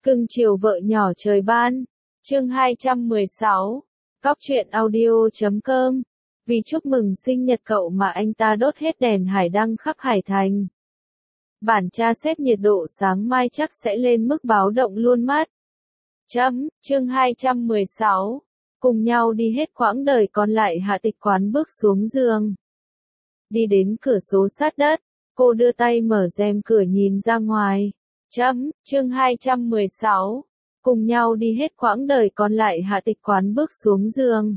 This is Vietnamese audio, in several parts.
Cưng chiều vợ nhỏ trời ban. Chương 216. Cóc truyện audio.com. Vì chúc mừng sinh nhật cậu mà anh ta đốt hết đèn hải đăng khắp Hải Thành. Bản tra xét nhiệt độ sáng mai chắc sẽ lên mức báo động luôn mất. Chương 216. Cùng nhau đi hết quãng đời còn lại, Hạ Tịch Quán bước xuống giường. Đi đến cửa sổ sát đất, cô đưa tay mở rèm cửa nhìn ra ngoài. Chương 216. Cùng nhau đi hết quãng đời còn lại, Hạ Tịch Quán bước xuống giường.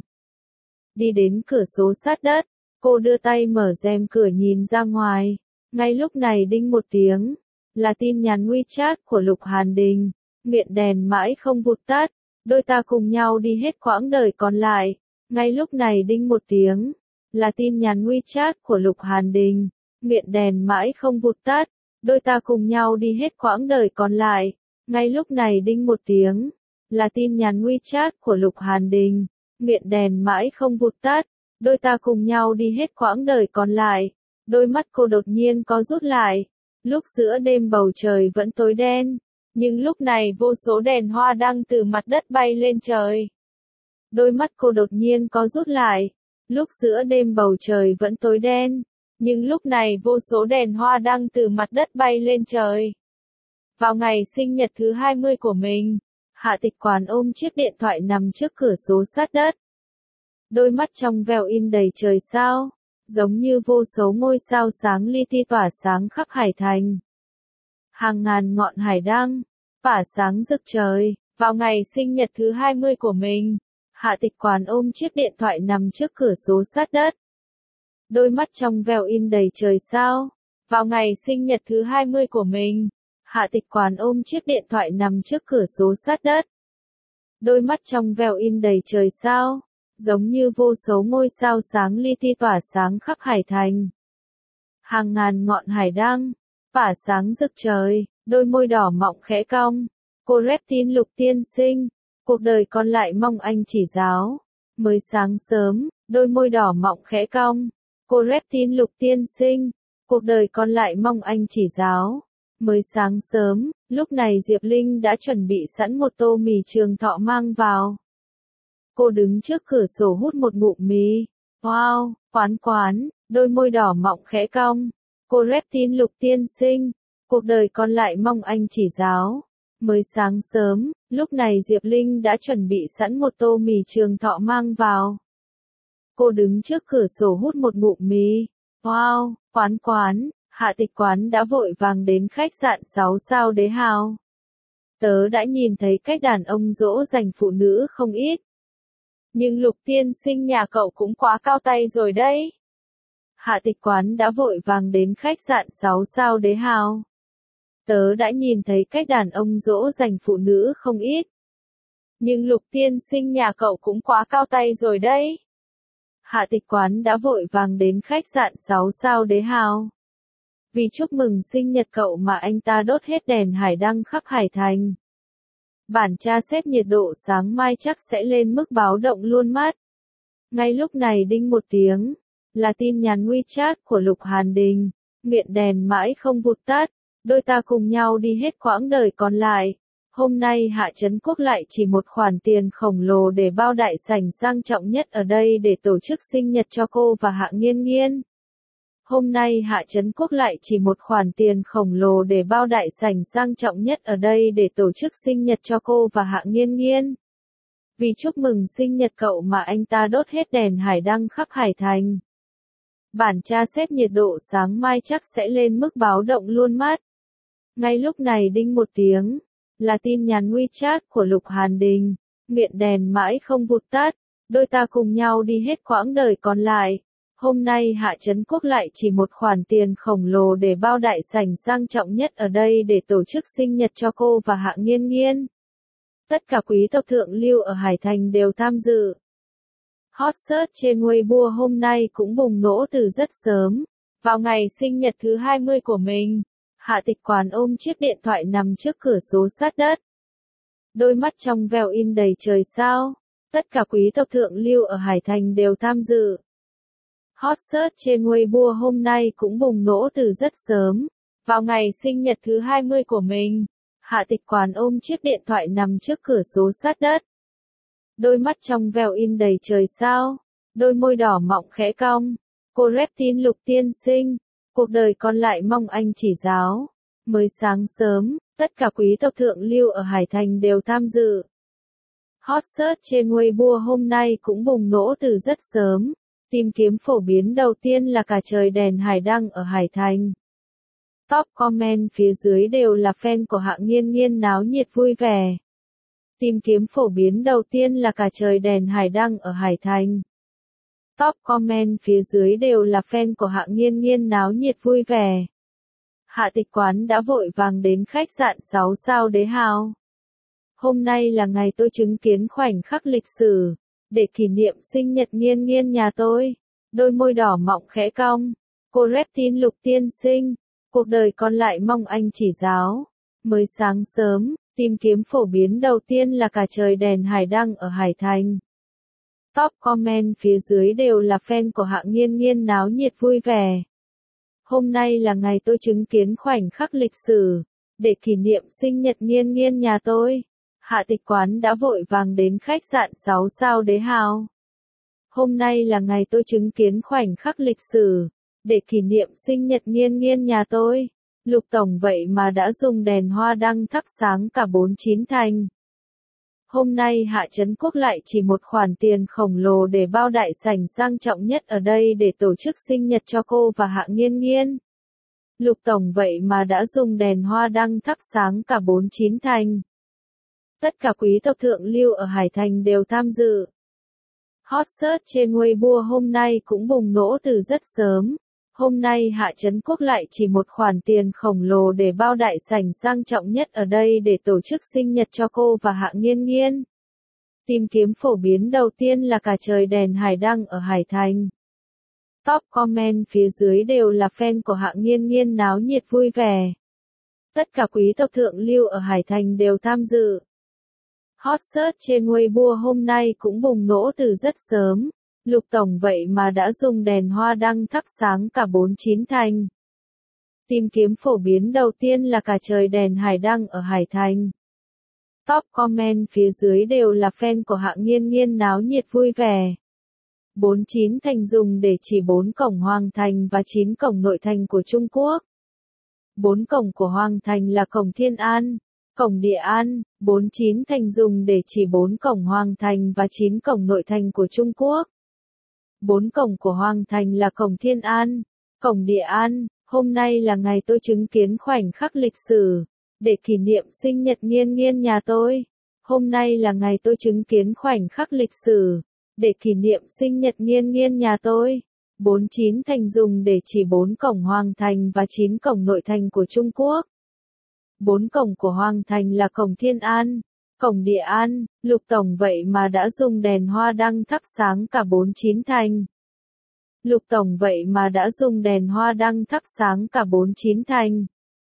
Đi đến cửa sổ sát đất, cô đưa tay mở rèm cửa nhìn ra ngoài. Ngay lúc này đinh một tiếng, là tin nhắn WeChat của Lục Hàn Đình. Miệng đèn mãi không vụt tắt, đôi ta cùng nhau đi hết quãng đời còn lại. Ngay lúc này đinh một tiếng, là tin nhắn WeChat của Lục Hàn Đình. Miệng đèn mãi không vụt tắt, đôi ta cùng nhau đi hết quãng đời còn lại. Ngay lúc này đinh một tiếng, là tin nhắn WeChat của Lục Hàn Đình. Miệng đèn mãi không vụt tắt, đôi ta cùng nhau đi hết quãng đời còn lại. Đôi mắt cô đột nhiên co rút lại. Lúc giữa đêm bầu trời vẫn tối đen, nhưng lúc này vô số đèn hoa đăng từ mặt đất bay lên trời. Đôi mắt cô đột nhiên co rút lại. Lúc giữa đêm bầu trời vẫn tối đen, nhưng lúc này vô số đèn hoa đăng từ mặt đất bay lên trời. Vào ngày sinh nhật thứ 20 của mình, Hạ Tịch Quán ôm chiếc điện thoại nằm trước cửa sổ sát đất. Đôi mắt trong veo in đầy trời sao, giống như vô số ngôi sao sáng li ti tỏa sáng khắp Hải Thành. Hàng ngàn ngọn hải đăng, tỏa sáng rực trời. Vào ngày sinh nhật thứ 20 của mình, Hạ Tịch Quán ôm chiếc điện thoại nằm trước cửa sổ sát đất. Đôi mắt trong veo in đầy trời sao. Vào ngày sinh nhật thứ 20 của mình, Hạ Tịch Quán ôm chiếc điện thoại nằm trước cửa sổ sát đất. Đôi mắt trong veo in đầy trời sao, giống như vô số ngôi sao sáng li ti tỏa sáng khắp Hải Thành. Hàng ngàn ngọn hải đăng, tỏa sáng rực trời, đôi môi đỏ mọng khẽ cong. Cô Reptin Lục tiên sinh, cuộc đời còn lại mong anh chỉ giáo. Mới sáng sớm, đôi môi đỏ mọng khẽ cong. Cô Reptin Lục tiên sinh, cuộc đời còn lại mong anh chỉ giáo. Mới sáng sớm, lúc này Diệp Linh đã chuẩn bị sẵn một tô mì Trường Thọ mang vào. Cô đứng trước cửa sổ hút một ngụm mì. Wow, Quán, đôi môi đỏ mọng khẽ cong. Cô Reptin Lục tiên sinh, cuộc đời còn lại mong anh chỉ giáo. Mới sáng sớm, lúc này Diệp Linh đã chuẩn bị sẵn một tô mì Trường Thọ mang vào. Cô đứng trước cửa sổ hút một ngụm mì. Wow, Quán, Hạ Tịch Quán đã vội vàng đến khách sạn 6 sao Đế Hào. Tớ đã nhìn thấy cách đàn ông dỗ dành phụ nữ không ít. Nhưng Lục tiên sinh nhà cậu cũng quá cao tay rồi đấy. Hạ Tịch Quán đã vội vàng đến khách sạn 6 sao Đế Hào. Tớ đã nhìn thấy cách đàn ông dỗ dành phụ nữ không ít. Nhưng Lục tiên sinh nhà cậu cũng quá cao tay rồi đấy. Hạ Tịch Quán đã vội vàng đến khách sạn 6 sao Đế Hào. Vì chúc mừng sinh nhật cậu mà anh ta đốt hết đèn hải đăng khắp Hải Thành. Bản tra xét nhiệt độ sáng mai chắc sẽ lên mức báo động luôn mất. Ngay lúc này đinh một tiếng, là tin nhắn WeChat của Lục Hàn Đình. Miệng đèn mãi không vụt tắt, đôi ta cùng nhau đi hết quãng đời còn lại. Hôm nay Hạ Trấn Quốc lại chỉ một khoản tiền khổng lồ để bao đại sảnh sang trọng nhất ở đây để tổ chức sinh nhật cho cô và Hạ Nghiên Nghiên. Hôm nay Hạ Trấn Quốc lại chỉ một khoản tiền khổng lồ để bao đại sảnh sang trọng nhất ở đây để tổ chức sinh nhật cho cô và Hạ Nghiên Nghiên. Vì chúc mừng sinh nhật cậu mà anh ta đốt hết đèn hải đăng khắp Hải Thành. Bản tra xét nhiệt độ sáng mai chắc sẽ lên mức báo động luôn mất. Ngay lúc này đinh một tiếng, là tin nhắn WeChat của Lục Hàn Đình. Miệng đèn mãi không vụt tắt, đôi ta cùng nhau đi hết quãng đời còn lại. Hôm nay Hạ Trấn Quốc lại chỉ một khoản tiền khổng lồ để bao đại sảnh sang trọng nhất ở đây để tổ chức sinh nhật cho cô và Hạ Nghiên Nghiên. Tất cả quý tộc thượng lưu ở Hải Thành đều tham dự. Hot search trên Weibo hôm nay cũng bùng nổ từ rất sớm. Vào ngày sinh nhật thứ 20 của mình, Hạ Tịch Quán ôm chiếc điện thoại nằm trước cửa sổ sát đất. Đôi mắt trong veo in đầy trời sao. Tất cả quý tộc thượng lưu ở Hải Thành đều tham dự. Hot search trên Weibo hôm nay cũng bùng nổ từ rất sớm. Vào ngày sinh nhật thứ 20 của mình, Hạ Tịch Quán ôm chiếc điện thoại nằm trước cửa sổ sát đất. Đôi mắt trong veo in đầy trời sao, đôi môi đỏ mọng khẽ cong. Cô rep tin Lục tiên sinh, cuộc đời còn lại mong anh chỉ giáo. Mới sáng sớm, tất cả quý tộc thượng lưu ở Hải Thành đều tham dự. Hot search trên Weibo hôm nay cũng bùng nổ từ rất sớm. Tìm kiếm phổ biến đầu tiên là cả trời đèn hải đăng ở Hải Thành. Top comment phía dưới đều là fan của Hạ Nghiên Nghiên náo nhiệt vui vẻ. Tìm kiếm phổ biến đầu tiên là cả trời đèn hải đăng ở Hải Thành. Top comment phía dưới đều là fan của Hạ Nghiên Nghiên náo nhiệt vui vẻ. Hạ Tịch Quán đã vội vàng đến khách sạn 6 sao Đế Hào. Hôm nay là ngày tôi chứng kiến khoảnh khắc lịch sử, để kỷ niệm sinh nhật Nghiên Nghiên nhà tôi. Đôi môi đỏ mọng khẽ cong. Cô rep tin Lục tiên sinh, cuộc đời còn lại mong anh chỉ giáo. Mới sáng sớm, tìm kiếm phổ biến đầu tiên là cả trời đèn hải đăng ở Hải Thành. Top comment phía dưới đều là fan của Hạ Nghiên Nghiên náo nhiệt vui vẻ. Hôm nay là ngày tôi chứng kiến khoảnh khắc lịch sử, để kỷ niệm sinh nhật Nghiên Nghiên nhà tôi. Hạ Tịch Quán đã vội vàng đến khách sạn 6 sao Đế Hào. Hôm nay là ngày tôi chứng kiến khoảnh khắc lịch sử, để kỷ niệm sinh nhật Nghiên Nghiên nhà tôi. Lục Tổng vậy mà đã dùng đèn hoa đăng thắp sáng cả 49 thành. Hôm nay Hạ Trấn Quốc lại chỉ một khoản tiền khổng lồ để bao đại sảnh sang trọng nhất ở đây để tổ chức sinh nhật cho cô và Hạ Nghiên Nghiên. Lục Tổng vậy mà đã dùng đèn hoa đăng thắp sáng cả 49 thành. Tất cả quý tộc thượng lưu ở Hải Thành đều tham dự. Hot search trên Weibo hôm nay cũng bùng nổ từ rất sớm. Hôm nay Hạ Trấn Quốc lại chỉ một khoản tiền khổng lồ để bao đại sảnh sang trọng nhất ở đây để tổ chức sinh nhật cho cô và Hạ Nghiên Nghiên. Tìm kiếm phổ biến đầu tiên là cả trời đèn hải đăng ở Hải Thành. Top comment phía dưới đều là fan của Hạ Nghiên Nghiên náo nhiệt vui vẻ. Tất cả quý tộc thượng lưu ở Hải Thành đều tham dự. Hot search trên Weibo hôm nay cũng bùng nổ từ rất sớm. Lục Tổng vậy mà đã dùng đèn hoa đăng thắp sáng cả 49 thành. Tìm kiếm phổ biến đầu tiên là cả trời đèn hải đăng ở Hải Thành. Top comment phía dưới đều là fan của Hạ Nghiên Nghiên náo nhiệt vui vẻ. 49 thành dùng để chỉ 4 cổng Hoàng Thành và 9 cổng nội thành của Trung Quốc. 4 cổng của Hoàng Thành là cổng Thiên An, cổng Địa An, 49 thành dùng để chỉ 4 cổng Hoàng Thành và 9 cổng nội thành của Trung Quốc. 4 cổng của Hoàng Thành là cổng Thiên An, cổng Địa An. Hôm nay là ngày tôi chứng kiến khoảnh khắc lịch sử, để kỷ niệm sinh nhật Nghiên Nghiên nhà tôi. Hôm nay là ngày tôi chứng kiến khoảnh khắc lịch sử, để kỷ niệm sinh nhật Nghiên Nghiên nhà tôi. 49 thành dùng để chỉ 4 cổng Hoàng Thành và 9 cổng nội thành của Trung Quốc. 4 cổng của Hoàng Thành là cổng Thiên An, cổng Địa An. Lục Tổng vậy mà đã dùng đèn hoa đăng thắp sáng cả 49 thành. Lục Tổng vậy mà đã dùng đèn hoa đăng thắp sáng cả 49 thành.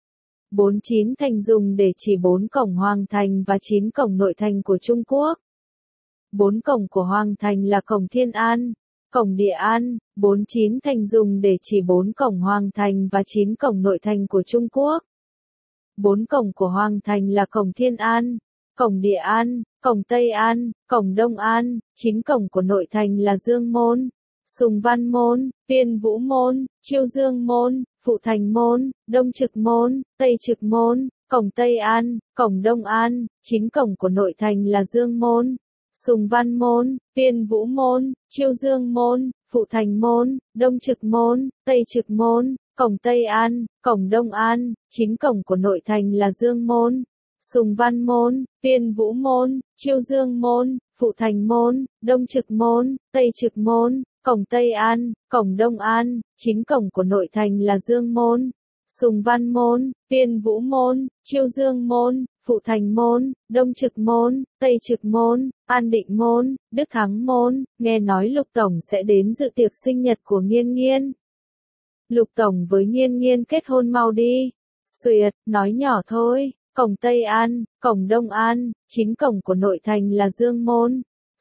49 thành dùng để chỉ 4 cổng Hoàng Thành và 9 cổng nội thành của Trung Quốc. 4 cổng của Hoàng Thành là cổng Thiên An, cổng Địa An. 49 thành dùng để chỉ 4 cổng Hoàng Thành và 9 cổng nội thành của Trung Quốc. 4 cổng của Hoàng Thành là cổng Thiên An, cổng Địa An, cổng Tây An, cổng Đông An. 9 cổng của nội thành là Dương Môn, Sùng Văn Môn, Tiên Vũ Môn, Chiêu Dương Môn, Phụ Thành Môn, Đông Trực Môn, Tây Trực Môn, cổng Tây An, cổng Đông An. 9 cổng của nội thành là Dương Môn, Sùng Văn Môn, Tiên Vũ Môn, Chiêu Dương Môn, Phụ Thành Môn, Đông Trực Môn, Tây Trực Môn, cổng Tây An, cổng Đông An. 9 cổng của nội thành là Dương Môn, Sùng Văn Môn, Tiên Vũ Môn, Chiêu Dương Môn, Phụ Thành Môn, Đông Trực Môn, Tây Trực Môn, cổng Tây An, cổng Đông An. 9 cổng của nội thành là Dương Môn, Sùng Văn Môn, Tiên Vũ Môn, Chiêu Dương Môn, Phụ Thành Môn, Đông Trực Môn, Tây Trực Môn, An Định Môn, Đức Thắng Môn. Nghe nói Lục Tổng sẽ đến dự tiệc sinh nhật của Nghiên Nghiên. Lục Tổng với Nghiên Nghiên kết hôn mau đi. Xuyệt, nói nhỏ thôi. Cổng Tây An, cổng Đông An. 9 cổng của nội thành là Dương Môn,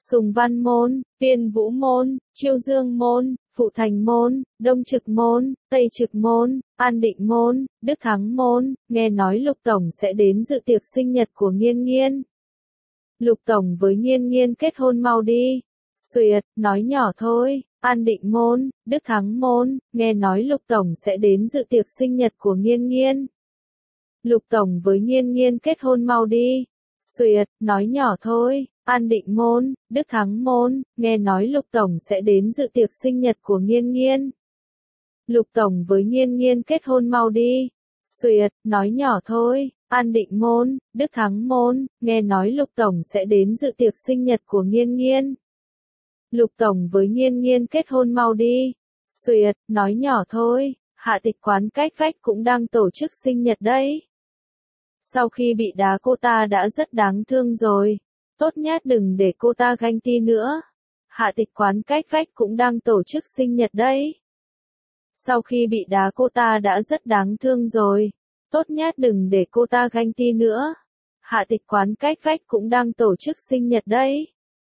Sùng Văn Môn, Tiên Vũ Môn, Chiêu Dương Môn, Phụ Thành Môn, Đông Trực Môn, Tây Trực Môn, An Định Môn, Đức Thắng Môn, nghe nói Lục Tổng sẽ đến dự tiệc sinh nhật của Nghiên Nghiên. Lục Tổng với Nghiên Nghiên kết hôn mau đi. Xuyệt, nói nhỏ thôi. An Định Môn, Đức Thắng Môn, nghe nói Lục Tổng sẽ đến dự tiệc sinh nhật của Nghiên Nghiên. Lục Tổng với Nghiên Nghiên kết hôn mau đi. Xuyệt, nói nhỏ thôi. An Định Môn, Đức Thắng Môn, nghe nói Lục Tổng sẽ đến dự tiệc sinh nhật của Nghiên Nghiên. Lục Tổng với Nghiên Nghiên kết hôn mau đi. Xuyệt, nói nhỏ thôi. An Định Môn, Đức Thắng Môn, nghe nói Lục Tổng sẽ đến dự tiệc sinh nhật của Nghiên Nghiên. Lục Tổng với Nghiên Nghiên kết hôn mau đi. Xuyệt, nói nhỏ thôi. Hạ Tịch quán cách vách cũng đang tổ chức sinh nhật đấy. Sau khi bị đá cô ta đã rất đáng thương rồi. Tốt nhất đừng để cô ta ganh ti nữa. Hạ Tịch quán cách vách cũng đang tổ chức sinh nhật đấy. Sau khi bị đá cô ta đã rất đáng thương rồi. Tốt nhất đừng để cô ta ganh ti nữa. Hạ Tịch quán cách vách cũng đang tổ chức sinh nhật đấy.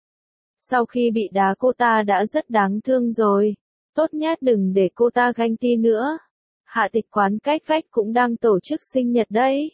Sau khi bị đá cô ta đã rất đáng thương rồi. Tốt nhất đừng để cô ta ganh ti nữa. Hạ Tịch quán cách vách cũng đang tổ chức sinh nhật đấy.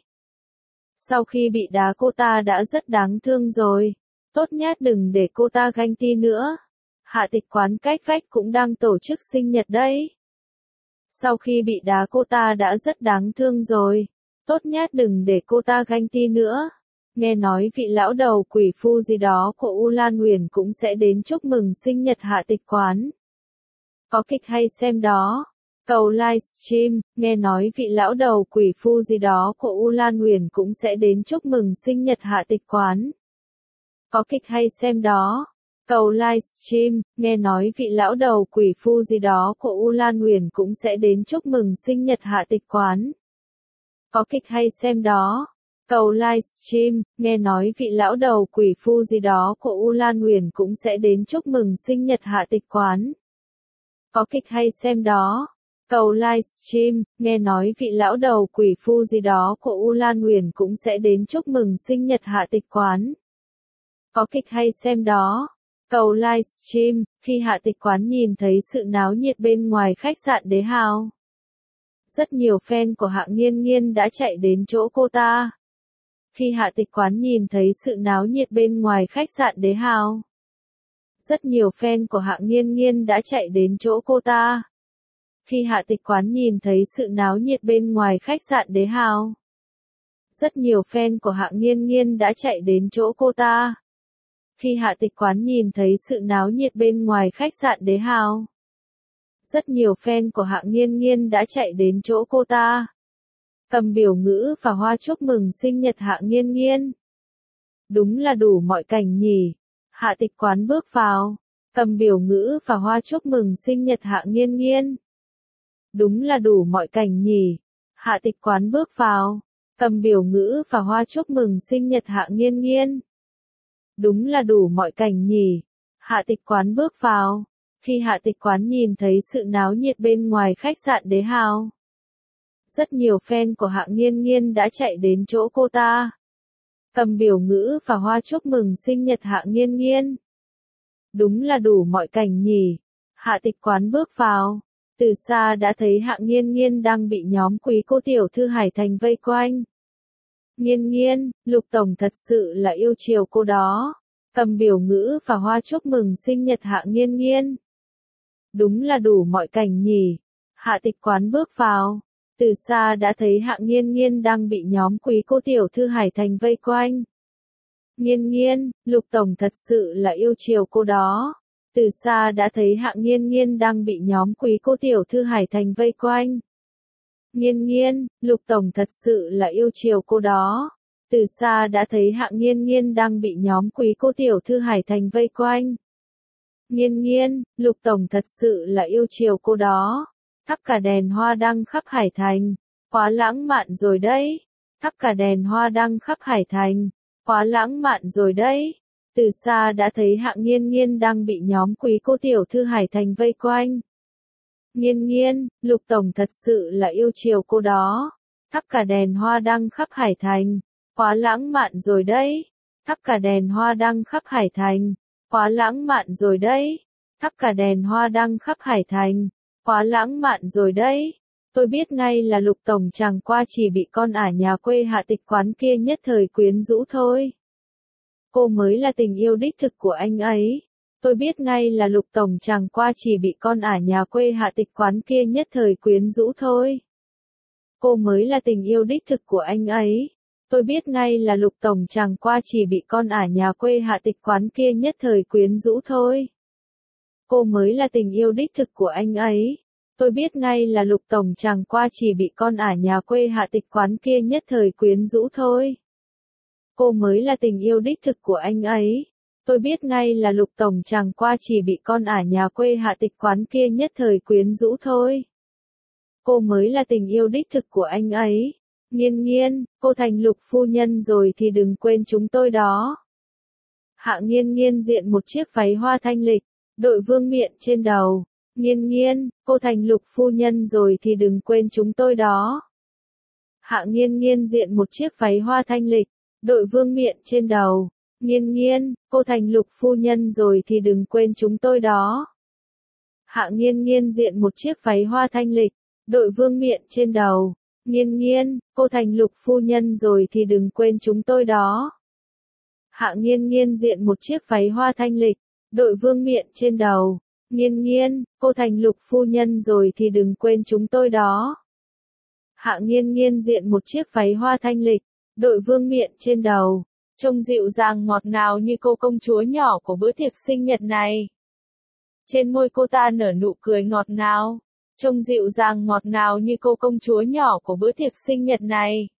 Sau khi bị đá cô ta đã rất đáng thương rồi. Tốt nhất đừng để cô ta ganh ti nữa. Hạ Tịch quán cách vách cũng đang tổ chức sinh nhật đấy. Sau khi bị đá cô ta đã rất đáng thương rồi. Tốt nhất đừng để cô ta ganh ti nữa. Nghe nói vị lão đầu quỷ phu gì đó của U Lan Huyền cũng sẽ đến chúc mừng sinh nhật Hạ Tịch quán. Có kịch hay xem đó. Cầu livestream, nghe nói vị lão đầu quỷ phu gì đó của U Lan Huyền cũng sẽ đến chúc mừng sinh nhật Hạ Tịch quán. Có kịch hay xem đó. Cầu livestream, nghe nói vị lão đầu quỷ phu gì đó của U Lan Huyền cũng sẽ đến chúc mừng sinh nhật Hạ Tịch quán. Có kịch hay xem đó. Cầu livestream, nghe nói vị lão đầu quỷ phu gì đó của U Lan Huyền cũng sẽ đến chúc mừng sinh nhật Hạ Tịch quán. Có kịch hay xem đó. Cầu livestream, nghe nói vị lão đầu quỷ phu gì đó của U Lan Huyền cũng sẽ đến chúc mừng sinh nhật Hạ Tịch quán. Có kịch hay xem đó. Cầu livestream, khi Hạ Tịch quán nhìn thấy sự náo nhiệt bên ngoài khách sạn Đế Hào. Rất nhiều fan của Hạ Nghiên Nghiên đã chạy đến chỗ cô ta. Khi Hạ Tịch quán nhìn thấy sự náo nhiệt bên ngoài khách sạn Đế Hào. Rất nhiều fan của Hạ Nghiên Nghiên đã chạy đến chỗ cô ta. Khi Hạ Tịch quán nhìn thấy sự náo nhiệt bên ngoài khách sạn Đế Hào. Rất nhiều fan của Hạ Nghiên Nghiên đã chạy đến chỗ cô ta. Khi Hạ Tịch quán nhìn thấy sự náo nhiệt bên ngoài khách sạn Đế Hào. Rất nhiều fan của Hạ Nghiên Nghiên đã chạy đến chỗ cô ta. Cầm biểu ngữ và hoa chúc mừng sinh nhật Hạ Nghiên Nghiên. Đúng là đủ mọi cảnh nhỉ. Hạ Tịch quán bước vào. Cầm biểu ngữ và hoa chúc mừng sinh nhật Hạ Nghiên Nghiên. Đúng là đủ mọi cảnh nhỉ. Hạ Tịch quán bước vào. Cầm biểu ngữ và hoa chúc mừng sinh nhật Hạ Nghiên Nghiên. Đúng là đủ mọi cảnh nhỉ. Hạ Tịch quán bước vào. Khi Hạ Tịch quán nhìn thấy sự náo nhiệt bên ngoài khách sạn Đế Hào. Rất nhiều fan của Hạ Nghiên Nghiên đã chạy đến chỗ cô ta. Cầm biểu ngữ và hoa chúc mừng sinh nhật Hạ Nghiên Nghiên. Đúng là đủ mọi cảnh nhỉ. Hạ Tịch quán bước vào. Từ xa đã thấy Hạ Nghiên Nghiên đang bị nhóm quý cô tiểu thư Hải Thành vây quanh. Nghiên Nghiên, Lục Tổng thật sự là yêu chiều cô đó. Cầm biểu ngữ và hoa chúc mừng sinh nhật Hạ Nghiên Nghiên. Đúng là đủ mọi cảnh nhỉ. Hạ Tịch quán bước vào. Từ xa đã thấy Hạ Nghiên Nghiên đang bị nhóm quý cô tiểu thư Hải Thành vây quanh. Nghiên Nghiên, Lục Tổng thật sự là yêu chiều cô đó. Từ xa đã thấy Hạ Nghiên Nghiên đang bị nhóm quý cô tiểu thư Hải Thành vây quanh. Nghiên Nghiên, Lục Tổng thật sự là yêu chiều cô đó. Từ xa đã thấy Hạ Nghiên Nghiên đang bị nhóm quý cô tiểu thư Hải Thành vây quanh. Nghiên Nghiên, Lục Tổng thật sự là yêu chiều cô đó. Thắp cả đèn hoa đăng khắp Hải Thành. Quá lãng mạn rồi đấy. Thắp cả đèn hoa đăng khắp Hải Thành. Quá lãng mạn rồi đấy. Từ xa đã thấy Hạ Nghiên Nghiên đang bị nhóm quý cô tiểu thư Hải Thành vây quanh. Nghiên Nghiên, Lục Tổng thật sự là yêu chiều cô đó. Thắp cả đèn hoa đăng khắp Hải Thành. Quá lãng mạn rồi đấy. Thắp cả đèn hoa đăng khắp Hải Thành. Quá lãng mạn rồi đấy. Thắp cả đèn hoa đăng khắp Hải Thành. Quá lãng mạn rồi đấy. Tôi biết ngay là Lục Tổng chẳng qua chỉ bị con ả nhà quê hạ tịch quán kia nhất thời quyến rũ thôi. Cô mới là tình yêu đích thực của anh ấy. Tôi biết ngay là Lục Tổng chẳng qua chỉ bị con ả nhà quê hạ tịch quán kia nhất thời quyến rũ thôi. Cô mới là tình yêu đích thực của anh ấy. Tôi biết ngay là Lục Tổng chẳng qua chỉ bị con ả nhà quê hạ tịch quán kia nhất thời quyến rũ thôi. Cô mới là tình yêu đích thực của anh ấy. Tôi biết ngay là Lục Tổng chẳng qua chỉ bị con ả nhà quê hạ tịch quán kia nhất thời quyến rũ thôi. Cô mới là tình yêu đích thực của anh ấy. Tôi biết ngay là Lục Tổng chẳng qua chỉ bị con ả nhà quê hạ tịch quán kia nhất thời quyến rũ thôi. Cô mới là tình yêu đích thực của anh ấy. Nghiên nghiên, cô thành Lục phu nhân rồi thì đừng quên chúng tôi đó. Hạ Nghiên Nghiên diện một chiếc váy hoa thanh lịch, đội vương miện trên đầu. Nghiên nghiên, cô thành Lục phu nhân rồi thì đừng quên chúng tôi đó. Hạ Nghiên Nghiên diện một chiếc váy hoa thanh lịch, đội vương miện trên đầu. Nghiên nghiên, cô thành Lục phu nhân rồi thì đừng quên chúng tôi đó. Hạ Nghiên Nghiên diện một chiếc váy hoa thanh lịch, đội vương miện trên đầu. Nghiên nghiên, cô thành Lục phu nhân rồi thì đừng quên chúng tôi đó. Hạ Nghiên Nghiên diện một chiếc váy hoa thanh lịch, đội vương miện trên đầu. Nghiên nghiên, cô thành Lục phu nhân rồi thì đừng quên chúng tôi đó. Hạ Nghiên Nghiên diện một chiếc váy hoa thanh lịch, đội vương miện trên đầu. Trông dịu dàng ngọt ngào như cô công chúa nhỏ của bữa tiệc sinh nhật này. Trên môi cô ta nở nụ cười ngọt ngào. Trông dịu dàng ngọt ngào như cô công chúa nhỏ của bữa tiệc sinh nhật này.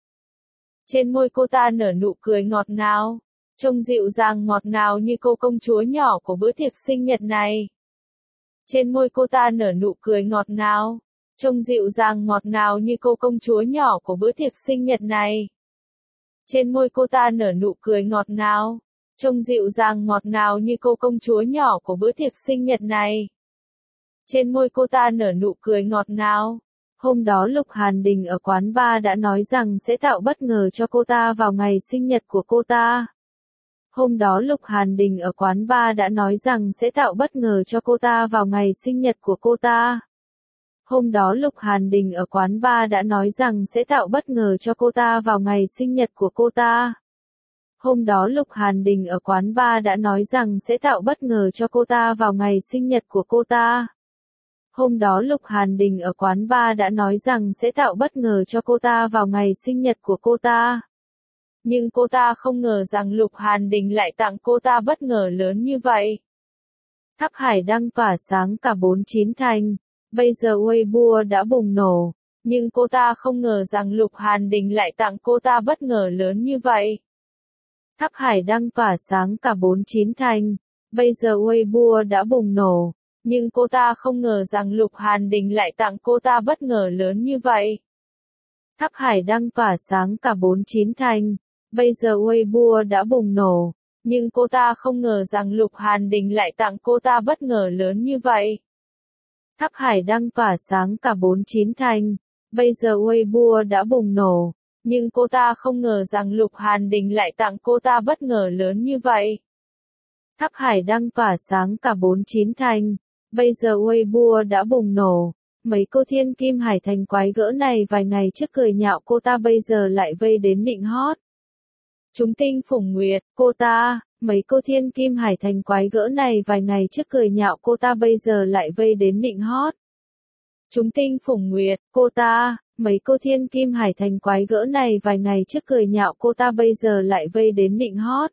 Trên môi cô ta nở nụ cười ngọt ngào. Trông dịu dàng ngọt ngào như cô công chúa nhỏ của bữa tiệc sinh nhật này. Trên môi cô ta nở nụ cười ngọt ngào. Trông dịu dàng ngọt ngào như cô công chúa nhỏ của bữa tiệc sinh nhật này. Trên môi cô ta nở nụ cười ngọt ngào. Trông dịu dàng ngọt ngào như cô công chúa nhỏ của bữa tiệc sinh nhật này. Trên môi cô ta nở nụ cười ngọt ngào. Hôm đó Lục Hàn Đình ở quán bar đã nói rằng sẽ tạo bất ngờ cho cô ta vào ngày sinh nhật của cô ta. Hôm đó Lục Hàn Đình ở quán bar đã nói rằng sẽ tạo bất ngờ cho cô ta vào ngày sinh nhật của cô ta. Hôm đó Lục Hàn Đình ở quán bar đã nói rằng sẽ tạo bất ngờ cho cô ta vào ngày sinh nhật của cô ta. Hôm đó Lục Hàn Đình ở quán bar đã nói rằng sẽ tạo bất ngờ cho cô ta vào ngày sinh nhật của cô ta. Hôm đó Lục Hàn Đình ở quán bar đã nói rằng sẽ tạo bất ngờ cho cô ta vào ngày sinh nhật của cô ta. Nhưng cô ta không ngờ rằng Lục Hàn Đình lại tặng cô ta bất ngờ lớn như vậy. Tháp Hải Đăng tỏa sáng cả 49 thành. Bây giờ Weibo đã bùng nổ. Nhưng cô ta không ngờ rằng Lục Hàn Đình lại tặng cô ta bất ngờ lớn như vậy. Tháp Hải Đăng tỏa sáng cả 49 thành. Bây giờ Weibo đã bùng nổ. Nhưng cô ta không ngờ rằng Lục Hàn Đình lại tặng cô ta bất ngờ lớn như vậy. Tháp Hải Đăng tỏa sáng cả 49 thành. Bây giờ Weibo đã bùng nổ. Nhưng cô ta không ngờ rằng Lục Hàn Đình lại tặng cô ta bất ngờ lớn như vậy. Tháp Hải Đăng tỏa sáng cả 49 thành. Bây giờ Weibo đã bùng nổ. Nhưng cô ta không ngờ rằng Lục Hàn Đình lại tặng cô ta bất ngờ lớn như vậy. Tháp Hải Đăng tỏa sáng cả 49 thành. Bây giờ Weibo đã bùng nổ. Mấy cô thiên kim Hải Thành quái gỡ này vài ngày trước cười nhạo cô ta bây giờ lại vây đến nịnh hót. Chúng tinh phủng nguyệt, cô ta, mấy cô thiên kim Hải Thành quái gỡ này vài ngày trước cười nhạo cô ta bây giờ lại vây đến nịnh hót. Chúng tinh phủng nguyệt, cô ta, mấy cô thiên kim Hải Thành quái gỡ này vài ngày trước cười nhạo cô ta bây giờ lại vây đến nịnh hót.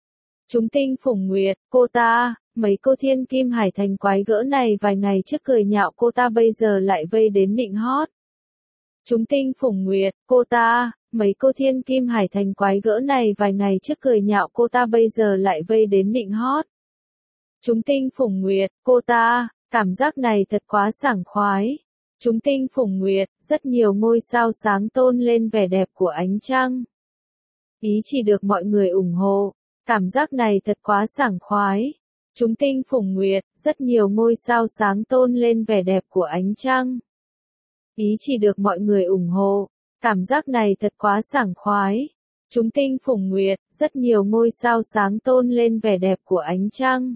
Chúng tinh phủng nguyệt, cô ta, mấy cô thiên kim Hải Thành quái gỡ này vài ngày trước cười nhạo cô ta bây giờ lại vây đến nịnh hót. Chúng tinh phủng nguyệt, cô ta, mấy cô thiên kim Hải Thành quái gỡ này vài ngày trước cười nhạo cô ta bây giờ lại vây đến nịnh hót. Chúng tinh phủng nguyệt, cô ta, cảm giác này thật quá sảng khoái. Chúng tinh phủng nguyệt, rất nhiều ngôi sao sáng tôn lên vẻ đẹp của ánh trăng. Ý chỉ được mọi người ủng hộ. Cảm giác này thật quá sảng khoái. Chúng tinh phủng nguyệt, rất nhiều ngôi sao sáng tôn lên vẻ đẹp của ánh trăng. Ý chỉ được mọi người ủng hộ. Cảm giác này thật quá sảng khoái. Chúng tinh phủng nguyệt, rất nhiều ngôi sao sáng tôn lên vẻ đẹp của ánh trăng.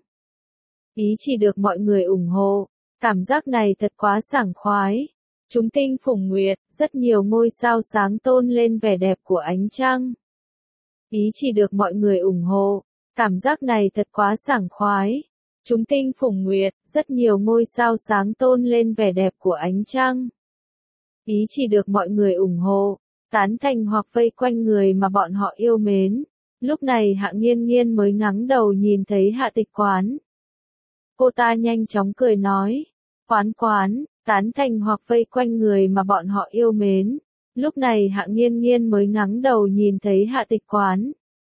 Ý chỉ được mọi người ủng hộ. Cảm giác này thật quá sảng khoái. Chúng tinh phủng nguyệt, rất nhiều ngôi sao sáng tôn lên vẻ đẹp của ánh trăng. Ý chỉ được mọi người ủng hộ. Cảm giác này thật quá sảng khoái. Chúng tinh phủng nguyệt, rất nhiều ngôi sao sáng tôn lên vẻ đẹp của ánh trăng. Ý chỉ được mọi người ủng hộ, tán thành hoặc vây quanh người mà bọn họ yêu mến. Lúc này Hạ Nghiên Nghiên mới ngẩng đầu nhìn thấy Hạ Tịch Quán. Cô ta nhanh chóng cười nói, Quán Quán, tán thành hoặc vây quanh người mà bọn họ yêu mến. Lúc này Hạ Nghiên Nghiên mới ngẩng đầu nhìn thấy Hạ Tịch Quán.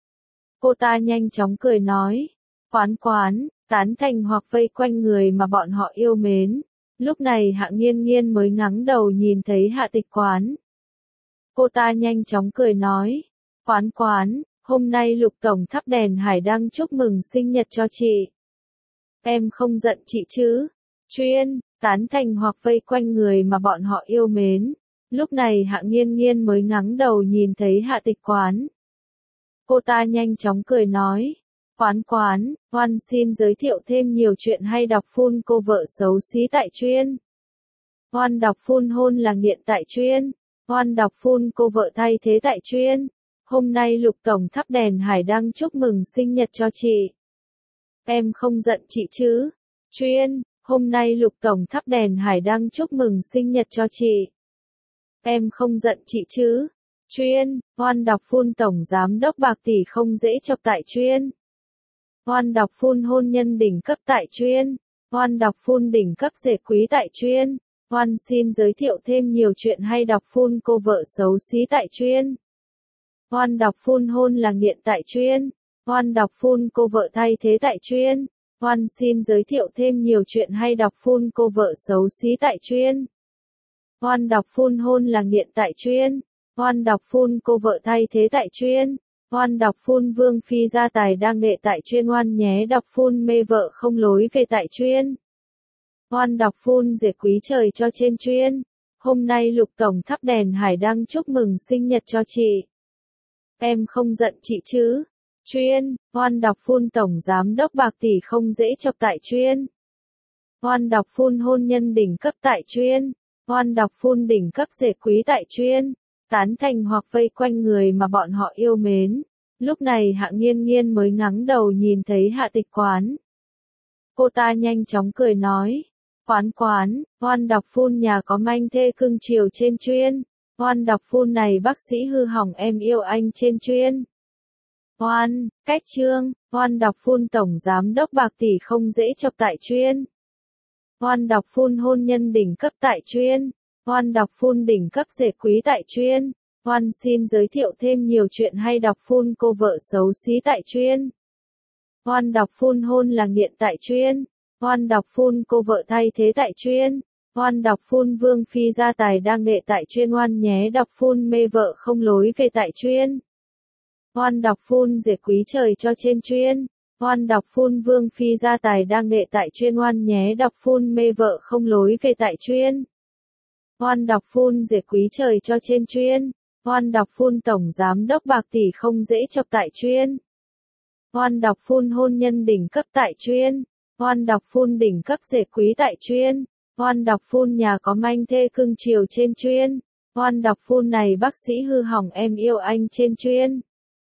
Cô ta nhanh chóng cười nói, Quán Quán, tán thành hoặc vây quanh người mà bọn họ yêu mến. Lúc này Hạ Nghiên Nghiên mới ngẩng đầu nhìn thấy Hạ Tịch Quán. Cô ta nhanh chóng cười nói, Quán Quán, hôm nay Lục Tổng thắp đèn hải đăng chúc mừng sinh nhật cho chị. Em không giận chị chứ? Chuyên, tán thành hoặc vây quanh người mà bọn họ yêu mến. Lúc này Hạ Nghiên Nghiên mới ngẩng đầu nhìn thấy Hạ Tịch Quán. Cô ta nhanh chóng cười nói, Quán Quán, Oan xin giới thiệu thêm nhiều chuyện hay đọc phun cô vợ xấu xí tại Chuyên. Oan đọc phun hôn là nghiện tại Chuyên. Oan đọc phun cô vợ thay thế tại Chuyên. Hôm nay Lục Tổng thắp đèn hải đăng chúc mừng sinh nhật cho chị. Em không giận chị chứ? Chuyên, hôm nay Lục Tổng thắp đèn hải đăng chúc mừng sinh nhật cho chị. Em không giận chị chứ? Chuyên, Oan đọc phun Tổng Giám đốc bạc tỷ không dễ chọc tại Chuyên. Oan đọc phun hôn nhân đỉnh cấp tại Chuyên. Oan đọc phun đỉnh cấp rể quý tại Chuyên. Oan xin giới thiệu thêm nhiều chuyện hay đọc phun cô vợ xấu xí tại Chuyên. Oan đọc phun hôn là nghiện tại Chuyên. Oan đọc phun cô vợ thay thế tại Chuyên. Oan xin giới thiệu thêm nhiều chuyện hay đọc phun cô vợ xấu xí tại Chuyên. Oan đọc phun hôn là nghiện tại Chuyên. Oan đọc phun cô vợ thay thế tại Chuyên. Oan đọc phun Vương Phi gia tài đang nghệ tại Chuyên. Oan nhé đọc phun mê vợ không lối về tại Chuyên. Oan đọc phun rể quý trời cho trên Chuyên. Hôm nay Lục Tổng thắp đèn hải đăng chúc mừng sinh nhật cho chị. Em không giận chị chứ? Chuyên, Oan đọc phun Tổng Giám đốc bạc tỷ không dễ chọc tại Chuyên. Oan đọc phun hôn nhân đỉnh cấp tại Chuyên. Oan đọc phun đỉnh cấp rể quý tại Chuyên. Tán thành hoặc vây quanh người mà bọn họ yêu mến. Lúc này Hạ Nghiên Nghiên mới ngẩng đầu nhìn thấy Hạ Tịch Quán. Cô ta nhanh chóng cười nói, Quán Quán, Oan đọc phun nhà có manh thê cưng chiều trên Chuyên. Oan đọc phun này bác sĩ hư hỏng em yêu anh trên Chuyên. Oan, cách chương, Oan đọc phun Tổng Giám đốc bạc tỷ không dễ chọc tại Chuyên. Oan đọc phun hôn nhân đỉnh cấp tại Chuyên. Oan đọc phun đỉnh cấp rể quý tại Chuyên. Oan xin giới thiệu thêm nhiều chuyện hay đọc phun cô vợ xấu xí tại Chuyên. Oan đọc phun hôn là nghiện tại Chuyên. Oan đọc phun cô vợ thay thế tại Chuyên. Oan đọc phun Vương Phi gia tài đang nghệ tại Chuyên. Oan nhé đọc phun mê vợ không lối về tại Chuyên. Oan đọc phun rể quý trời cho trên Chuyên. Oan đọc phun Vương Phi gia tài đang nghệ tại Chuyên. Oan nhé đọc phun mê vợ không lối về tại Chuyên. Oan đọc phun rể quý trời cho trên Chuyên. Oan đọc phun Tổng Giám đốc bạc tỷ không dễ chọc tại Chuyên. Oan đọc phun hôn nhân đỉnh cấp tại Chuyên. Oan đọc phun đỉnh cấp rể quý tại Chuyên. Oan đọc phun nhà có manh thê cưng chiều trên Chuyên. Oan đọc phun này bác sĩ hư hỏng em yêu anh trên Chuyên.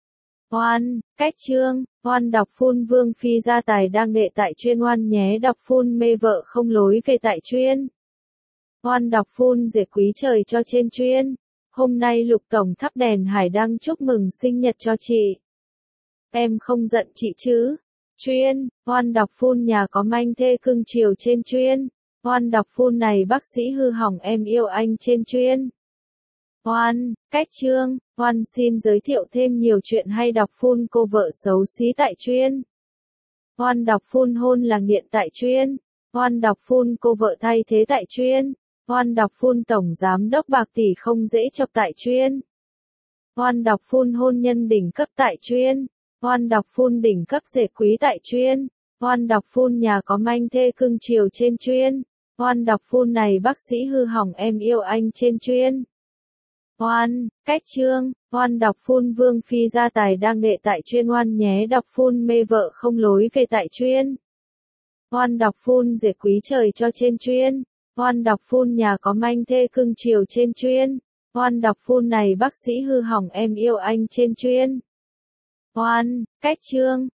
Oan, cách chương, Oan đọc phun Vương Phi gia tài đang nghệ tại Chuyên. Oan nhé đọc phun mê vợ không lối về tại Chuyên. Oan đọc phun rể quý trời cho trên Chuyên. Hôm nay Lục Tổng thắp đèn hải đăng chúc mừng sinh nhật cho chị. Em không giận chị chứ? Chuyên, Oan đọc phun nhà có manh thê cưng chiều trên Chuyên. Oan đọc phun này bác sĩ hư hỏng em yêu anh trên Chuyên. Oan, cách chương, Oan xin giới thiệu thêm nhiều chuyện hay đọc phun cô vợ xấu xí tại Chuyên. Oan đọc phun hôn là nghiện tại Chuyên. Oan đọc phun cô vợ thay thế tại Chuyên. Oan đọc phun Tổng Giám đốc bạc tỷ không dễ chọc tại Chuyên. Oan đọc phun hôn nhân đỉnh cấp tại Chuyên. Oan đọc phun đỉnh cấp rể quý tại Chuyên. Oan đọc phun nhà có manh thê cưng chiều trên Chuyên. Oan đọc phun này bác sĩ hư hỏng em yêu anh trên Chuyên. Oan, cách chương, oan đọc phun Vương Phi gia tài đa nghệ tại chuyên oan nhé đọc phun mê vợ không lối về tại chuyên. Oan đọc phun rể quý trời cho trên chuyên. Oan đọc phun nhà có manh thê cưng chiều trên chuyên. Oan đọc phun này bác sĩ hư hỏng em yêu anh trên chuyên. Oan, cách chương.